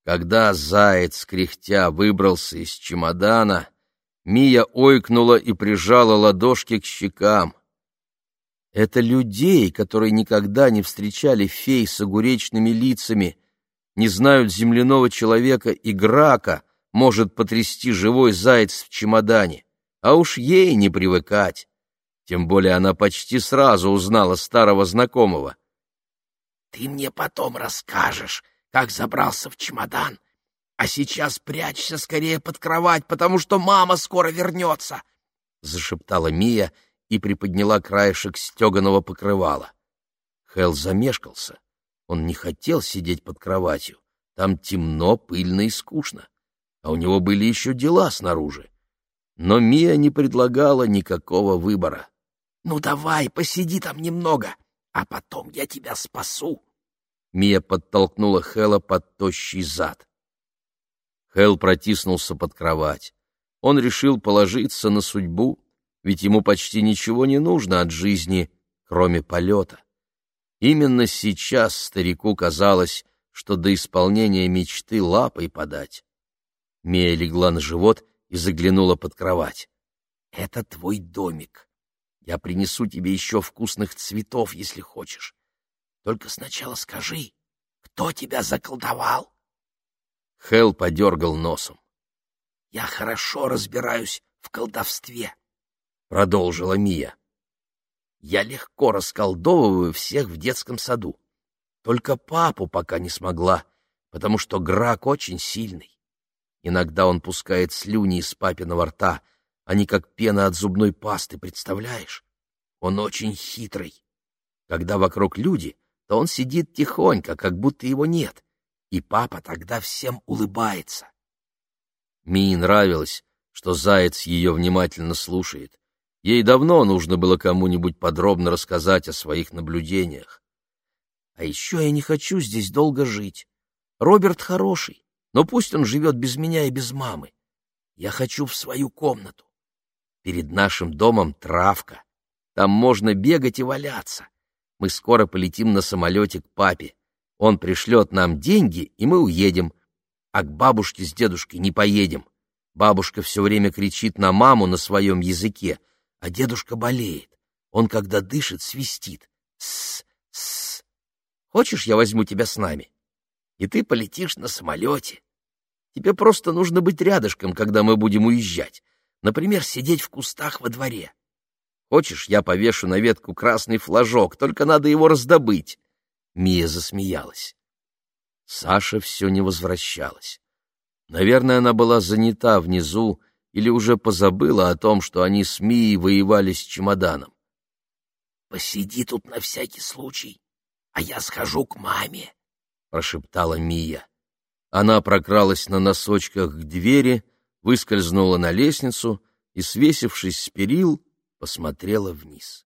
Когда заяц, кряхтя, выбрался из чемодана, Мия ойкнула и прижала ладошки к щекам. Это людей, которые никогда не встречали фей с огуречными лицами, не знают земляного человека и Грака, может потрясти живой заяц в чемодане, а уж ей не привыкать. Тем более она почти сразу узнала старого знакомого. «Ты мне потом расскажешь, как забрался в чемодан, а сейчас прячься скорее под кровать, потому что мама скоро вернется», — зашептала Мия и приподняла краешек стеганого покрывала. Хэл замешкался. Он не хотел сидеть под кроватью. Там темно, пыльно и скучно. А у него были еще дела снаружи. Но Мия не предлагала никакого выбора. «Ну давай, посиди там немного, а потом я тебя спасу». Мия подтолкнула Хэла под тощий зад. Хэл протиснулся под кровать. Он решил положиться на судьбу, ведь ему почти ничего не нужно от жизни, кроме полета. Именно сейчас старику казалось, что до исполнения мечты лапой подать. Мия легла на живот и заглянула под кровать. «Это твой домик. Я принесу тебе еще вкусных цветов, если хочешь. Только сначала скажи, кто тебя заколдовал?» Хэл подергал носом. «Я хорошо разбираюсь в колдовстве», — продолжила Мия. «Я легко расколдовываю всех в детском саду. Только папу пока не смогла, потому что Грак очень сильный. Иногда он пускает слюни из папиного рта, они как пена от зубной пасты, представляешь? Он очень хитрый. Когда вокруг люди, то он сидит тихонько, как будто его нет, и папа тогда всем улыбается». Мии нравилось, что заяц ее внимательно слушает. Ей давно нужно было кому-нибудь подробно рассказать о своих наблюдениях. «А еще я не хочу здесь долго жить. Роберт хороший, но пусть он живет без меня и без мамы. Я хочу в свою комнату. Перед нашим домом травка. Там можно бегать и валяться. Мы скоро полетим на самолете к папе. Он пришлет нам деньги, и мы уедем. А к бабушке с дедушкой не поедем. Бабушка все время кричит на маму на своем языке, а дедушка болеет. Он, когда дышит, свистит. С-с. Хочешь, я возьму тебя с нами? И ты полетишь на самолете. Тебе просто нужно быть рядышком, когда мы будем уезжать. Например, сидеть в кустах во дворе. Хочешь, я повешу на ветку красный флажок, только надо его раздобыть». Мия засмеялась. Саша все не возвращалась. Наверное, она была занята внизу или уже позабыла о том, что они с Мией воевали с чемоданом. «Посиди тут на всякий случай, а я схожу к маме», — прошептала Мия. Она прокралась на носочках к двери, выскользнула на лестницу и, свесившись с перил, посмотрела вниз.